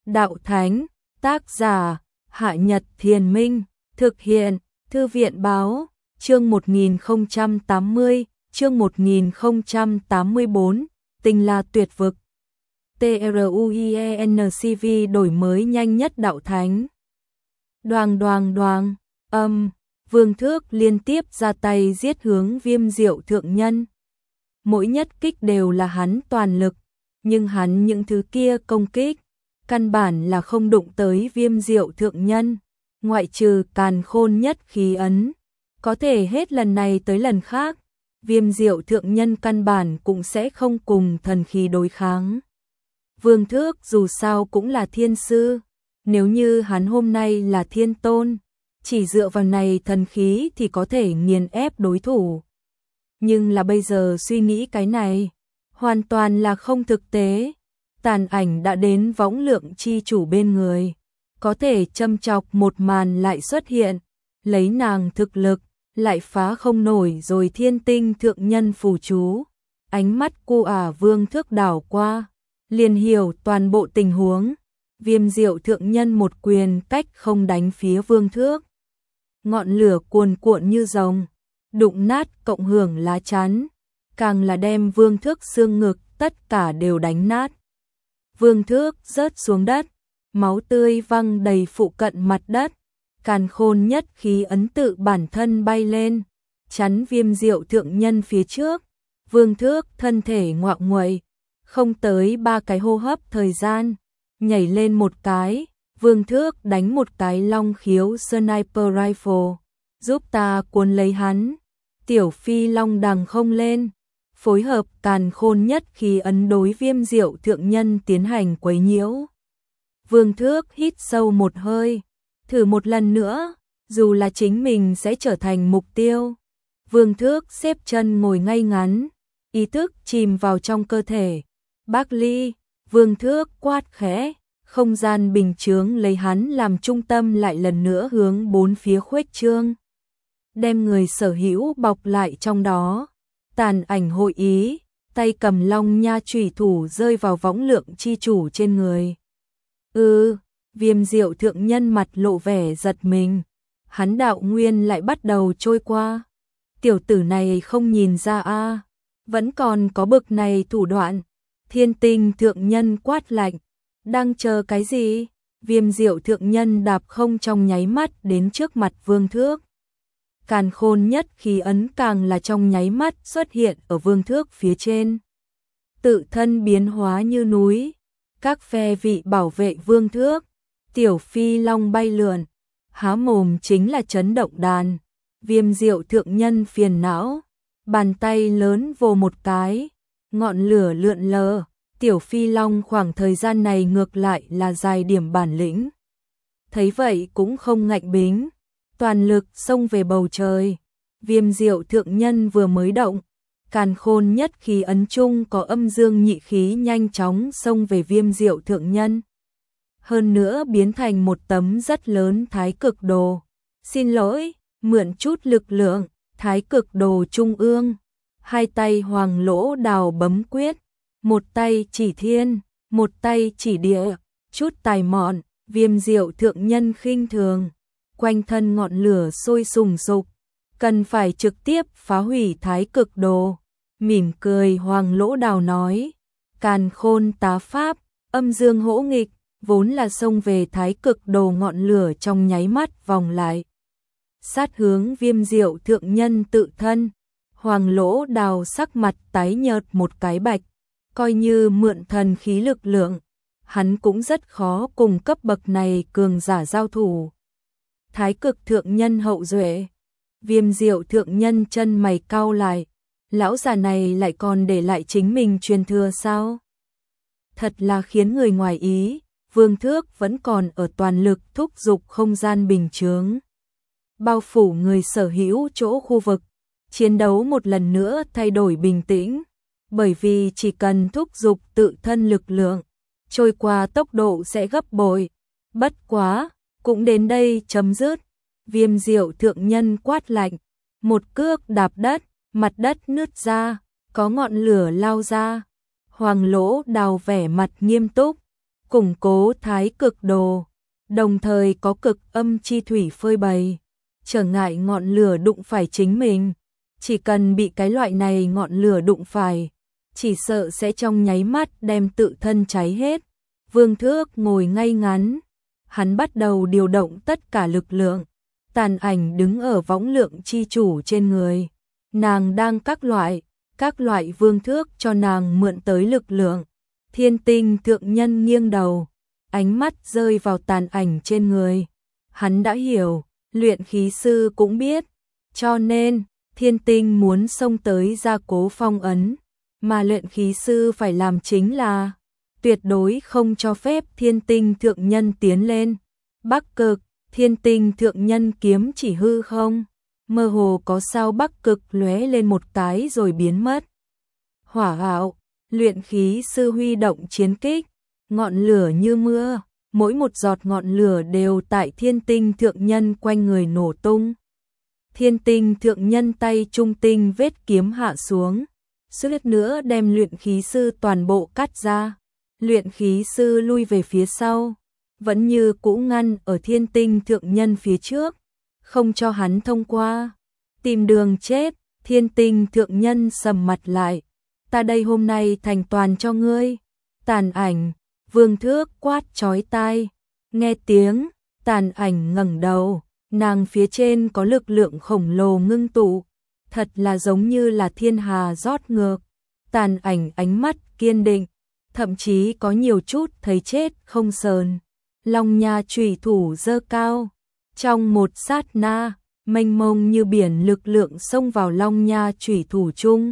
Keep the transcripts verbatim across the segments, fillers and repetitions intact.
Đạo Thánh, tác giả, Hạ Nhật Thiền Minh, thực hiện, Thư viện Báo, chương một nghìn không trăm tám mươi, chương một nghìn không trăm tám mươi tư, Tinh La Tuyệt Vực. TRUIENCV đổi mới nhanh nhất Đạo Thánh. Đoàng đoàng đoàng, âm, Vương Thước liên tiếp ra tay giết hướng Viêm Diệu Thượng Nhân. Mỗi nhất kích đều là hắn toàn lực, nhưng hắn những thứ kia công kích, căn bản là không đụng tới Viêm Diệu Thượng Nhân, ngoại trừ Càn Khôn nhất khí ấn. Có thể hết lần này tới lần khác, Viêm Diệu Thượng Nhân căn bản cũng sẽ không cùng thần khí đối kháng. Vương Thước dù sao cũng là thiên sư, nếu như hắn hôm nay là thiên tôn, chỉ dựa vào này thần khí thì có thể nghiền ép đối thủ. Nhưng là bây giờ suy nghĩ cái này, hoàn toàn là không thực tế. Tàn Ảnh đã đến Võng Lượng chi chủ bên người, có thể châm chọc một màn lại xuất hiện, lấy nàng thực lực, lại phá không nổi rồi Thiên Tinh Thượng Nhân phù chú. Ánh mắt cô ả Vương Thước đảo qua, liền hiểu toàn bộ tình huống. Viêm Diệu Thượng Nhân một quyền cách không đánh phía Vương Thước. Ngọn lửa cuồn cuộn như rồng, đụng nát cộng hưởng lá chắn, càng là đem Vương Thước xương ngực tất cả đều đánh nát. Vương Thước rớt xuống đất, máu tươi văng đầy phụ cận mặt đất. Càn Khôn nhất khí ấn tự bản thân bay lên, chắn Viêm Diệu Thượng Nhân phía trước. Vương Thước thân thể ngoạ nguậy, không tới ba cái hô hấp thời gian, nhảy lên một cái. Vương Thước đánh một cái long khiếu sniper rifle, giúp ta cuốn lấy hắn. Tiểu Phi Long đằng không lên, phối hợp Càn Khôn nhất khí ấn đối Viêm Diệu Thượng Nhân tiến hành quấy nhiễu. Vương Thước hít sâu một hơi, thử một lần nữa, dù là chính mình sẽ trở thành mục tiêu. Vương Thước xếp chân ngồi ngay ngắn, ý thức chìm vào trong cơ thể. Bác Ly, Vương Thước quát khẽ, không gian bình chướng lấy hắn làm trung tâm lại lần nữa hướng bốn phía khuếch trương, đem người sở hữu bọc lại trong đó. Tàn Ảnh hội ý, tay cầm long nha chủy thủ rơi vào Võng Lượng chi chủ trên người. Ừ, Viêm Diệu Thượng Nhân mặt lộ vẻ giật mình, hắn đạo nguyên lại bắt đầu trôi qua. Tiểu tử này không nhìn ra a, vẫn còn có bực này thủ đoạn. Thiên Tinh Thượng Nhân quát lạnh, đang chờ cái gì? Viêm Diệu Thượng Nhân đạp không trong nháy mắt đến trước mặt Vương Thước. Càn Khôn nhất khí ấn càng là trong nháy mắt xuất hiện ở Vương Thước phía trên, tự thân biến hóa như núi. Các phe vị bảo vệ Vương Thước, Tiểu Phi Long bay lượn, há mồm chính là chấn động đàn. Viêm Diệu Thượng Nhân phiền não, bàn tay lớn vồ một cái, ngọn lửa lượn lờ. Tiểu Phi Long khoảng thời gian này ngược lại là dài điểm bản lĩnh, thấy vậy cũng không ngạnh bính, toàn lực xông về bầu trời. Viêm Diệu Thượng Nhân vừa mới động, Càn Khôn nhất khí ấn chung có âm dương nhị khí nhanh chóng xông về Viêm Diệu Thượng Nhân, hơn nữa biến thành một tấm rất lớn Thái Cực Đồ. Xin lỗi, mượn chút lực lượng. Thái Cực Đồ trung ương, hai tay Hoàng Lỗ Đào bấm quyết, một tay chỉ thiên, một tay chỉ địa, chút tài mọn. Viêm Diệu Thượng Nhân khinh thường, quanh thân ngọn lửa sôi sùng sục, cần phải trực tiếp phá hủy Thái Cực Đồ. Mỉm cười Hoàng Lỗ Đào nói, Càn Khôn tá pháp, âm dương hỗ nghịch, vốn là xông về Thái Cực Đồ ngọn lửa trong nháy mắt vòng lại, sát hướng Viêm Diệu Thượng Nhân tự thân. Hoàng Lỗ Đào sắc mặt tái nhợt một cái bạch, coi như mượn thần khí lực lượng, hắn cũng rất khó cùng cấp bậc này cường giả giao thủ. Thái Cực Thượng Nhân hậu duệ. Viêm Diệu Thượng Nhân chân mày cau lại, lão già này lại còn để lại chính mình truyền thừa sao? Thật là khiến người ngoài ý. Vương Thước vẫn còn ở toàn lực thúc giục không gian bình chướng, bao phủ người sở hữu chỗ khu vực. Chiến đấu một lần nữa thay đổi bình tĩnh, bởi vì chỉ cần thúc giục tự thân lực lượng, trôi qua tốc độ sẽ gấp bội. Bất quá, cũng đến đây chấm dứt. Viêm Diệu Thượng Nhân quát lạnh, một cước đạp đất, mặt đất nứt ra, có ngọn lửa lao ra. Hoàng Lỗ Đào vẻ mặt nghiêm túc, củng cố thái cực đồ, đồng thời có cực âm chi thủy phơi bày, trở ngại ngọn lửa đụng phải chính mình. Chỉ cần bị cái loại này ngọn lửa đụng phải, chỉ sợ sẽ trong nháy mắt đem tự thân cháy hết. Vương Thước ngồi ngay ngắn, hắn bắt đầu điều động tất cả lực lượng. Tàn Ảnh đứng ở võng lượng chi chủ trên người, nàng đang các loại, các loại Vương Thước cho nàng mượn tới lực lượng. Thiên Tinh thượng nhân nghiêng đầu, ánh mắt rơi vào Tàn Ảnh trên người. Hắn đã hiểu, luyện khí sư cũng biết, cho nên Thiên Tinh muốn xông tới gia cố phong ấn, mà luyện khí sư phải làm chính là tuyệt đối không cho phép Thiên Tinh thượng nhân tiến lên. Bắc Cực, Thiên Tinh thượng nhân kiếm chỉ hư không, mơ hồ có sao Bắc Cực lóe lên một cái rồi biến mất. Hỏa hạo, luyện khí sư huy động chiến kích, ngọn lửa như mưa, mỗi một giọt ngọn lửa đều tại Thiên Tinh thượng nhân quanh người nổ tung. Thiên Tinh thượng nhân tay trung tinh vết kiếm hạ xuống, suýt nữa đem luyện khí sư toàn bộ cắt ra. Luyện khí sư lui về phía sau, vẫn như cũ ngăn ở Thiên Tinh thượng nhân phía trước, không cho hắn thông qua. Tìm đường chết, Thiên Tinh thượng nhân sầm mặt lại, ta đây hôm nay thành toàn cho ngươi. Tàn Ảnh, Vương Thước quát chói tai, nghe tiếng, Tàn Ảnh ngẩng đầu, nàng phía trên có lực lượng khổng lồ ngưng tụ, thật là giống như là thiên hà rót ngược. Tàn Ảnh ánh mắt kiên định, thậm chí có nhiều chút thấy chết không sờn. Long nha chủy thủ giơ cao, trong một sát na, mênh mông như biển lực lượng xông vào Long nha chủy thủ chung.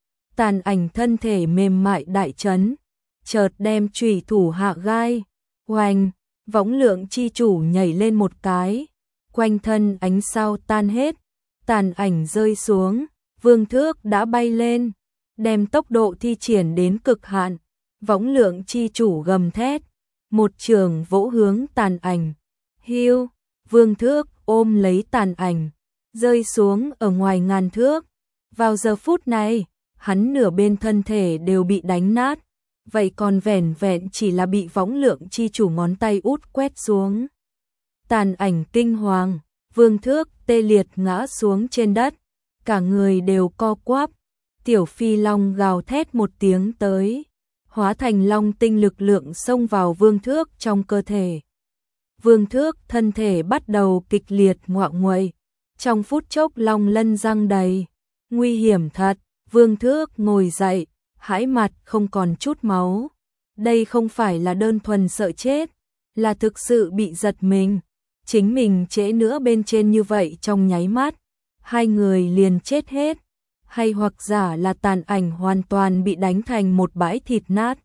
Tàn Ảnh thân thể mềm mại đại chấn, chợt đem chủy thủ hạ gai, oanh, võng lượng chi chủ nhảy lên một cái, quanh thân ánh sao tan hết, Tàn Ảnh rơi xuống, Vương Thước đã bay lên, đem tốc độ thi triển đến cực hạn. Võng lượng chi chủ gầm thét, một trường vỗ hướng Tàn Ảnh. Hiu, Vương Thước ôm lấy Tàn Ảnh, rơi xuống ở ngoài ngàn thước. Vào giờ phút này, hắn nửa bên thân thể đều bị đánh nát, vậy còn vẻn vẹn chỉ là bị võng lượng chi chủ ngón tay út quét xuống. Tàn Ảnh kinh hoàng, Vương Thước tê liệt ngã xuống trên đất, cả người đều co quắp. Tiểu Phi Long gào thét một tiếng tới, hóa thành long tinh lực lượng xông vào Vương Thước trong cơ thể. Vương Thước thân thể bắt đầu kịch liệt ngoạ nguậy, trong phút chốc long lân răng đầy, nguy hiểm thật. Vương Thước ngồi dậy, hãi mặt không còn chút máu. Đây không phải là đơn thuần sợ chết, là thực sự bị giật mình. Chính mình trễ nữa bên trên như vậy trong nháy mắt, hai người liền chết hết. Hay hoặc giả là Tàn Ảnh hoàn toàn bị đánh thành một bãi thịt nát.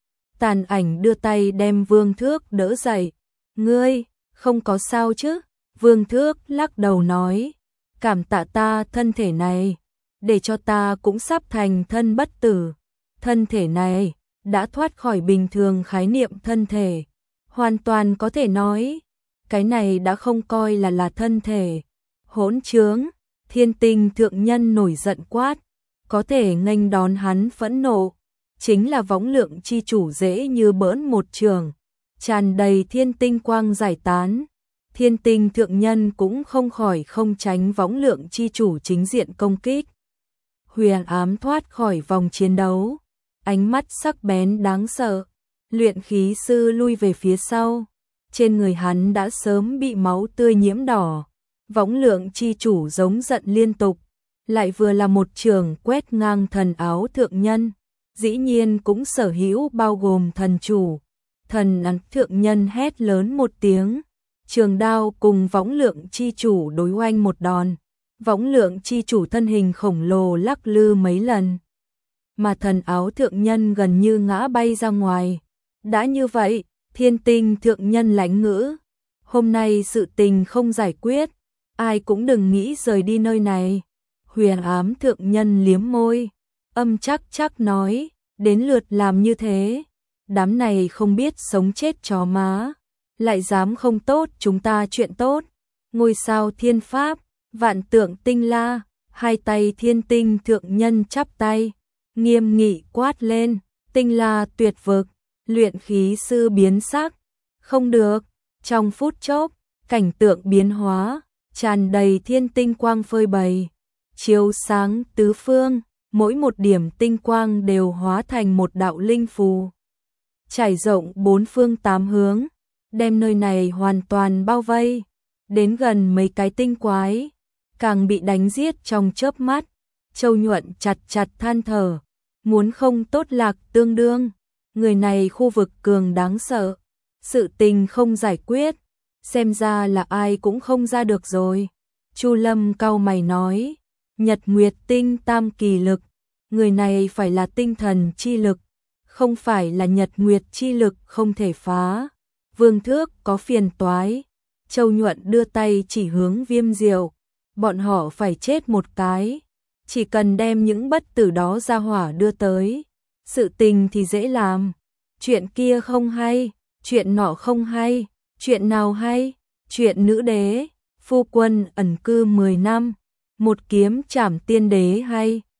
Tàn Ảnh đưa tay đem Vương Thước đỡ dậy. Ngươi, không có sao chứ? Vương Thước lắc đầu nói, cảm tạ ta thân thể này, để cho ta cũng sắp thành thân bất tử. Thân thể này đã thoát khỏi bình thường khái niệm thân thể, hoàn toàn có thể nói, cái này đã không coi là là thân thể. Hỗn trướng! Thiên Tinh thượng nhân nổi giận quát, có thể nghênh đón hắn phẫn nộ, chính là võng lượng chi chủ dễ như bỡn một trường, tràn đầy thiên tinh quang giải tán. Thiên Tinh thượng nhân cũng không khỏi không tránh võng lượng chi chủ chính diện công kích. Huyền Ám thoát khỏi vòng chiến đấu, ánh mắt sắc bén đáng sợ, luyện khí sư lui về phía sau, trên người hắn đã sớm bị máu tươi nhiễm đỏ. Võng lượng chi chủ giống giận liên tục, lại vừa là một trường quét ngang thần áo thượng nhân, dĩ nhiên cũng sở hữu bao gồm thần chủ. Thần áo thượng nhân hét lớn một tiếng, trường đao cùng võng lượng chi chủ đối oanh một đòn. Võng lượng chi chủ thân hình khổng lồ lắc lư mấy lần, mà thần áo thượng nhân gần như ngã bay ra ngoài. Đã như vậy, Thiên Tinh thượng nhân lãnh ngữ, hôm nay sự tình không giải quyết, ai cũng đừng nghĩ rời đi nơi này. Huyền Ám thượng nhân liếm môi, âm chắc chắc nói, đến lượt làm như thế, đám này không biết sống chết chó má, lại dám không tốt chúng ta chuyện tốt. Ngôi sao thiên pháp, vạn tượng tinh la, hai tay Thiên Tinh thượng nhân chắp tay, nghiêm nghị quát lên, tinh la tuyệt vực, Luyện khí sư biến sắc, không được, trong phút chốc, cảnh tượng biến hóa, tràn đầy thiên tinh quang phơi bày, chiếu sáng tứ phương, mỗi một điểm tinh quang đều hóa thành một đạo linh phù, trải rộng bốn phương tám hướng, đem nơi này hoàn toàn bao vây, đến gần mấy cái tinh quái, càng bị đánh giết trong chớp mắt. Châu Nhuận chặt chặt than thở, muốn không tốt lạc tương đương, người này khu vực cường đáng sợ, sự tình không giải quyết, xem ra là ai cũng không ra được rồi. Chu Lâm cau mày nói, Nhật Nguyệt tinh tam kỳ lực, người này phải là tinh thần chi lực, không phải là Nhật Nguyệt chi lực không thể phá. Vương Thước có phiền toái. Châu Nhuận đưa tay chỉ hướng Viêm Diệu, bọn họ phải chết một cái, chỉ cần đem những bất tử đó ra hỏa đưa tới, sự tình thì dễ làm. Chuyện kia không hay, chuyện nọ không hay, chuyện nào hay? Chuyện nữ đế, phu quân ẩn cư mười năm, một kiếm trảm tiên đế hay?